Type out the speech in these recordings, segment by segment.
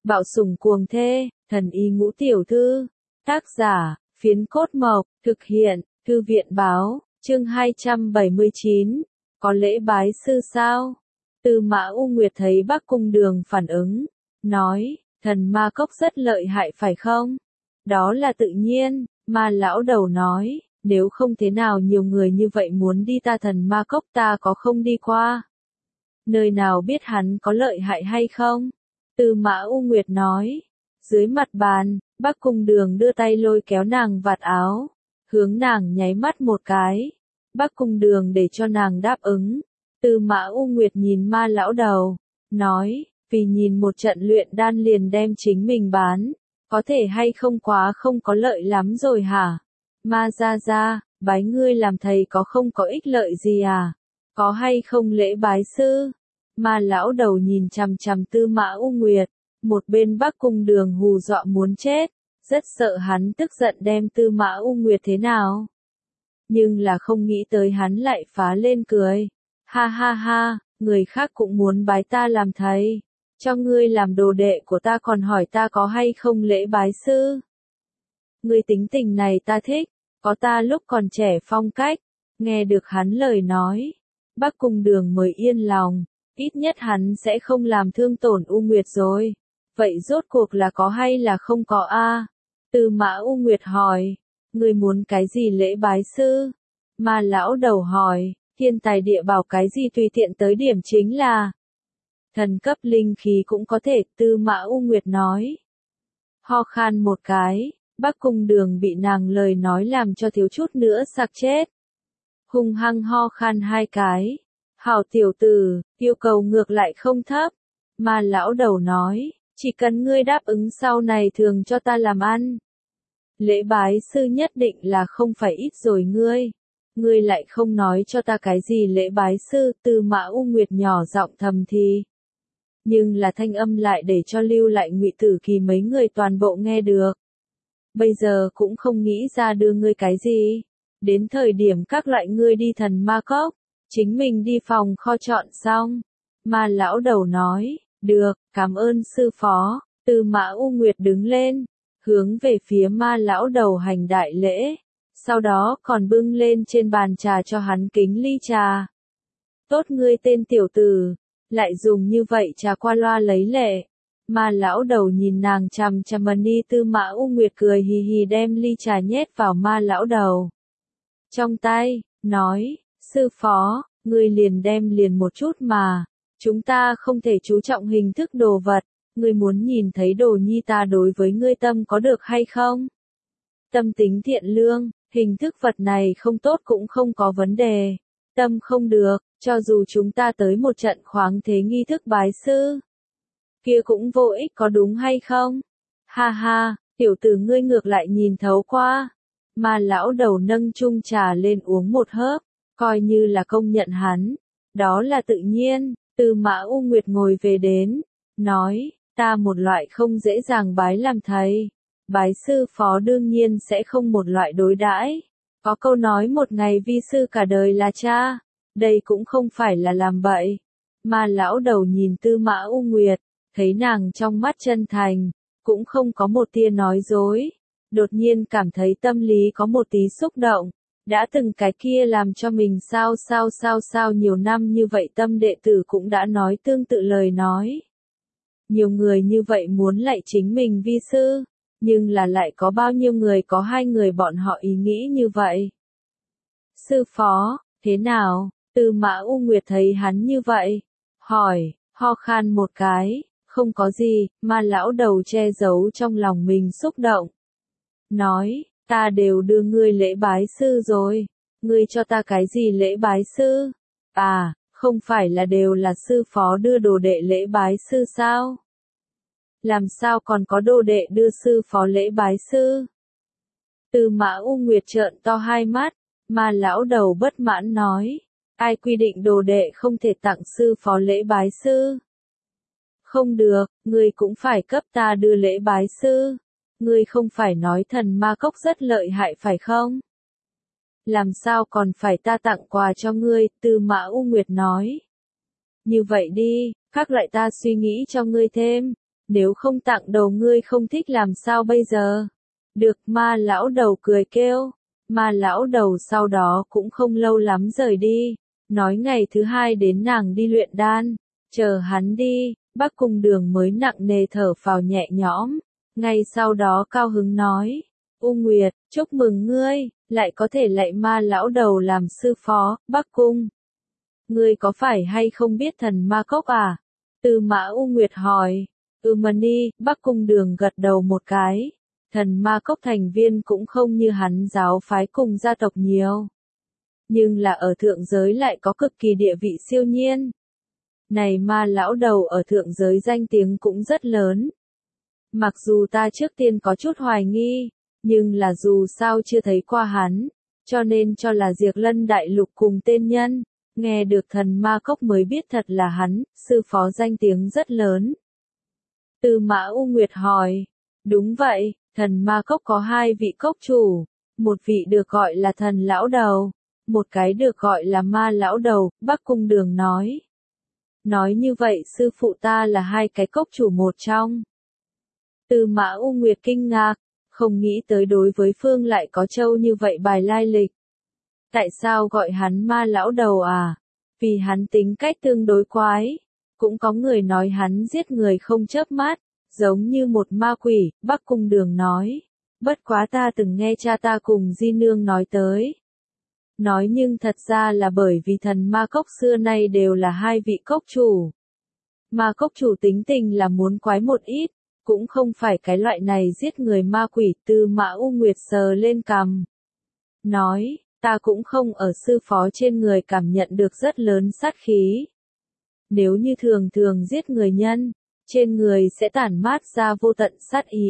Bạo sủng cuồng thê, thần y ngũ tiểu thư. Tác giả, Phiến Cốt Mộc, thực hiện, Thư viện báo, chương 279. Có lễ bái sư sao? Tư Mã U Nguyệt thấy Bắc Cung Đường phản ứng, nói, thần ma cốc rất lợi hại phải không? Đó là tự nhiên, Ma lão đầu nói, nếu không thế nào nhiều người như vậy muốn đi ta thần ma cốc ta có không đi qua. Nơi nào biết hắn có lợi hại hay không? Tư Mã U Nguyệt nói. Dưới mặt bàn, Bắc Cung Đường đưa tay lôi kéo nàng vạt áo, hướng nàng nháy mắt một cái. Bắc Cung Đường để cho nàng đáp ứng. Tư Mã U Nguyệt nhìn Ma lão đầu, nói, vì nhìn một trận luyện đan liền đem chính mình bán, có thể hay không quá không có lợi lắm rồi hả? Ma gia gia, bái ngươi làm thầy có không có ích lợi gì à? Có hay không lễ bái sư? Ma lão đầu nhìn chằm chằm Tư Mã U Nguyệt, một bên Bắc Cung Đường hù dọa muốn chết, rất sợ hắn tức giận đem Tư Mã U Nguyệt thế nào. Nhưng là không nghĩ tới hắn lại phá lên cười. Ha ha ha, người khác cũng muốn bái ta làm thầy, cho ngươi làm đồ đệ của ta còn hỏi ta có hay không lễ bái sư. Ngươi tính tình này ta thích, có ta lúc còn trẻ phong cách. Nghe được hắn lời nói, Bắc Cung Đường mới yên lòng, ít nhất hắn sẽ không làm thương tổn U Nguyệt rồi. Vậy rốt cuộc là có hay là không có a? Tư Mã U Nguyệt hỏi, ngươi muốn cái gì lễ bái sư? Ma lão đầu hỏi, thiên tài địa bảo cái gì tùy tiện tới điểm chính là thần cấp linh khí cũng có thể, Tư Mã U Nguyệt nói. Ho khan một cái, Bắc Cung Đường bị nàng lời nói làm cho thiếu chút nữa sặc chết. Hung hăng ho khan hai cái. Hảo tiểu tử, yêu cầu ngược lại không thấp. Ma lão đầu nói, chỉ cần ngươi đáp ứng sau này thường cho ta làm ăn. Lễ bái sư nhất định là không phải ít rồi ngươi. Ngươi lại không nói cho ta cái gì lễ bái sư, Tư Mã U Nguyệt nhỏ giọng thầm thì. Nhưng là thanh âm lại để cho lưu lại Ngụy Tử Kỳ mấy người toàn bộ nghe được. Bây giờ cũng không nghĩ ra đưa ngươi cái gì. Đến thời điểm các loại ngươi đi thần ma cốc, chính mình đi phòng kho chọn xong. Ma lão đầu nói, được, cảm ơn sư phó. Tư Mã U Nguyệt đứng lên, hướng về phía Ma lão đầu hành đại lễ. Sau đó còn bưng lên trên bàn trà cho hắn kính ly trà. Tốt ngươi tên tiểu tử, lại dùng như vậy trà qua loa lấy lệ. Ma lão đầu nhìn nàng chằm chằm đi. Tư Mã U Nguyệt cười hì hì đem ly trà nhét vào Ma lão đầu trong tay, nói, sư phó, ngươi liền đem liền một chút mà, chúng ta không thể chú trọng hình thức đồ vật, ngươi muốn nhìn thấy đồ nhi ta đối với ngươi tâm có được hay không? Tâm tính thiện lương, hình thức vật này không tốt cũng không có vấn đề, tâm không được, cho dù chúng ta tới một trận khoáng thế nghi thức bái sư, kia cũng vô ích có đúng hay không? Ha ha, tiểu tử ngươi ngược lại nhìn thấu qua. Ma lão đầu nâng chung trà lên uống một hớp, coi như là công nhận hắn. Đó là tự nhiên. Tư Mã U Nguyệt ngồi về đến, nói, ta một loại không dễ dàng bái làm thầy. Bái sư phó đương nhiên sẽ không một loại đối đãi. Có câu nói một ngày vi sư cả đời là cha. Đây cũng không phải là làm bậy. Ma lão đầu nhìn Tư Mã U Nguyệt, thấy nàng trong mắt chân thành, cũng không có một tia nói dối. Đột nhiên cảm thấy tâm lý có một tí xúc động, đã từng cái kia làm cho mình sao nhiều năm như vậy tâm đệ tử cũng đã nói tương tự lời nói. Nhiều người như vậy muốn lại chính mình vi sư, nhưng là lại có bao nhiêu người có hai người bọn họ ý nghĩ như vậy. Sư phó, thế nào? Tư Mã U Nguyệt thấy hắn như vậy, hỏi, ho khan một cái, không có gì, Ma lão đầu che giấu trong lòng mình xúc động. Nói, ta đều đưa ngươi lễ bái sư rồi, ngươi cho ta cái gì lễ bái sư? À, không phải là đều là sư phó đưa đồ đệ lễ bái sư sao? Làm sao còn có đồ đệ đưa sư phó lễ bái sư? Tư Mã U Nguyệt trợn to hai mắt, Ma lão đầu bất mãn nói, ai quy định đồ đệ không thể tặng sư phó lễ bái sư? Không được, ngươi cũng phải cấp ta đưa lễ bái sư. Ngươi không phải nói thần ma cốc rất lợi hại phải không? Làm sao còn phải ta tặng quà cho ngươi, Tư Mã U Nguyệt nói. Như vậy đi, khác lại ta suy nghĩ cho ngươi thêm. Nếu không tặng đầu ngươi không thích làm sao bây giờ? Được, Ma lão đầu cười kêu. Ma lão đầu sau đó cũng không lâu lắm rời đi, nói ngày thứ hai đến nàng đi luyện đan, chờ hắn đi, Bắc Cung Đường mới nặng nề thở phào nhẹ nhõm, ngay sau đó cao hứng nói, U Nguyệt, chúc mừng ngươi, lại có thể lạy Ma lão đầu làm sư phó, Bắc Cung. Ngươi có phải hay không biết thần ma cốc à? Tư Mã U Nguyệt hỏi. Mani, Bắc Cung Đường gật đầu một cái. Thần ma cốc thành viên cũng không như hắn giáo phái cùng gia tộc nhiều. Nhưng là ở thượng giới lại có cực kỳ địa vị siêu nhiên. Này Ma lão đầu ở thượng giới danh tiếng cũng rất lớn. Mặc dù ta trước tiên có chút hoài nghi, nhưng là dù sao chưa thấy qua hắn, cho nên cho là Diệp Lân Đại Lục cùng tên nhân. Nghe được thần ma cốc mới biết thật là hắn, sư phó danh tiếng rất lớn. Tư Mã U Nguyệt hỏi, đúng vậy, thần ma cốc có hai vị cốc chủ, một vị được gọi là thần lão đầu, một cái được gọi là Ma lão đầu, Bắc Cung Đường nói. Nói như vậy sư phụ ta là hai cái cốc chủ một trong. Tư Mã U Nguyệt kinh ngạc, không nghĩ tới đối với phương lại có châu như vậy bài lai lịch. Tại sao gọi hắn Ma lão đầu à? Vì hắn tính cách tương đối quái. Cũng có người nói hắn giết người không chớp mắt, giống như một ma quỷ, Bắc Cung Đường nói. Bất quá ta từng nghe cha ta cùng Di Nương nói tới. Nói nhưng thật ra là bởi vì thần ma cốc xưa nay đều là hai vị cốc chủ. Ma cốc chủ tính tình là muốn quái một ít, cũng không phải cái loại này giết người ma quỷ. Tư Mã U Nguyệt sờ lên cằm. Nói, ta cũng không ở sư phó trên người cảm nhận được rất lớn sát khí. Nếu như thường thường giết người nhân, trên người sẽ tản mát ra vô tận sát ý.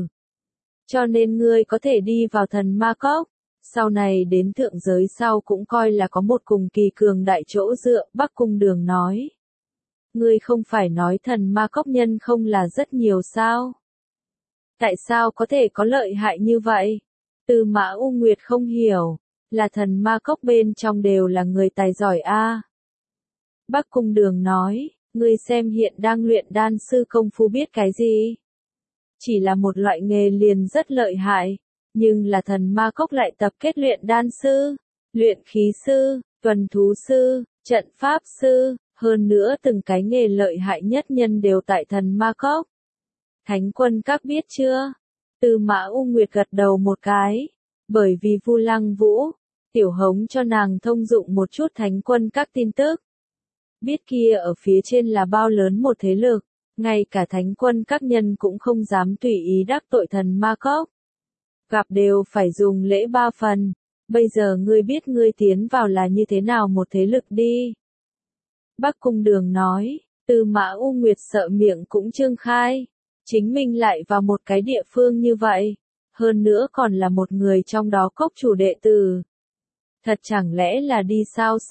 Cho nên ngươi có thể đi vào thần ma cốc, sau này đến thượng giới sau cũng coi là có một cùng kỳ cường đại chỗ dựa, Bắc Cung Đường nói. Ngươi không phải nói thần ma cốc nhân không là rất nhiều sao? Tại sao có thể có lợi hại như vậy? Tư Mã U Nguyệt không hiểu, là thần ma cốc bên trong đều là người tài giỏi a. Bắc Cung Đường nói, ngươi xem hiện đang luyện đan sư công phu biết cái gì? Chỉ là một loại nghề liền rất lợi hại, nhưng là thần ma cốc lại tập kết luyện đan sư, luyện khí sư, tuần thú sư, trận pháp sư, hơn nữa từng cái nghề lợi hại nhất nhân đều tại thần ma cốc. Thánh quân các biết chưa? Tư Mã U Nguyệt gật đầu một cái, bởi vì Vu Lăng Vũ, Tiểu Hống cho nàng thông dụng một chút thánh quân các tin tức. Biết kia ở phía trên là bao lớn một thế lực, ngay cả thánh quân các nhân cũng không dám tùy ý đắc tội thần ma cốc. Gặp đều phải dùng lễ 3 phần, bây giờ ngươi biết ngươi tiến vào là như thế nào một thế lực đi. Bắc Cung Đường nói, Tư Mã U Nguyệt sợ miệng cũng trương khai, chính mình lại vào một cái địa phương như vậy, hơn nữa còn là một người trong đó cốc chủ đệ tử. Thật chẳng lẽ là đi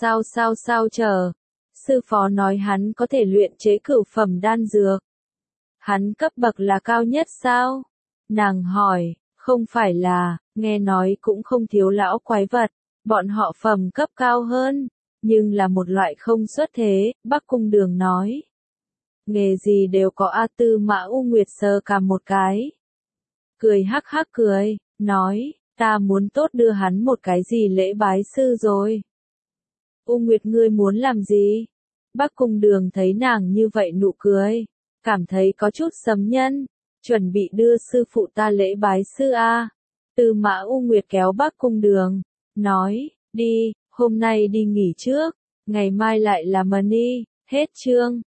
sao chờ. Sư phó nói hắn có thể luyện chế cửu phẩm đan dược. Hắn cấp bậc là cao nhất sao? Nàng hỏi, không phải là, nghe nói cũng không thiếu lão quái vật, bọn họ phẩm cấp cao hơn, nhưng là một loại không xuất thế, Bắc Cung Đường nói. Nghề gì đều có A. Tư Mã U Nguyệt sờ cả một cái. Cười hắc hắc cười, nói, ta muốn tốt đưa hắn một cái gì lễ bái sư rồi. U Nguyệt ngươi muốn làm gì? Bắc Cung Đường thấy nàng như vậy nụ cười, cảm thấy có chút sấm nhân, chuẩn bị đưa sư phụ ta lễ bái sư a. Tư Mã U Nguyệt kéo Bắc Cung Đường, nói, đi, hôm nay đi nghỉ trước, ngày mai lại là Mani, hết chương.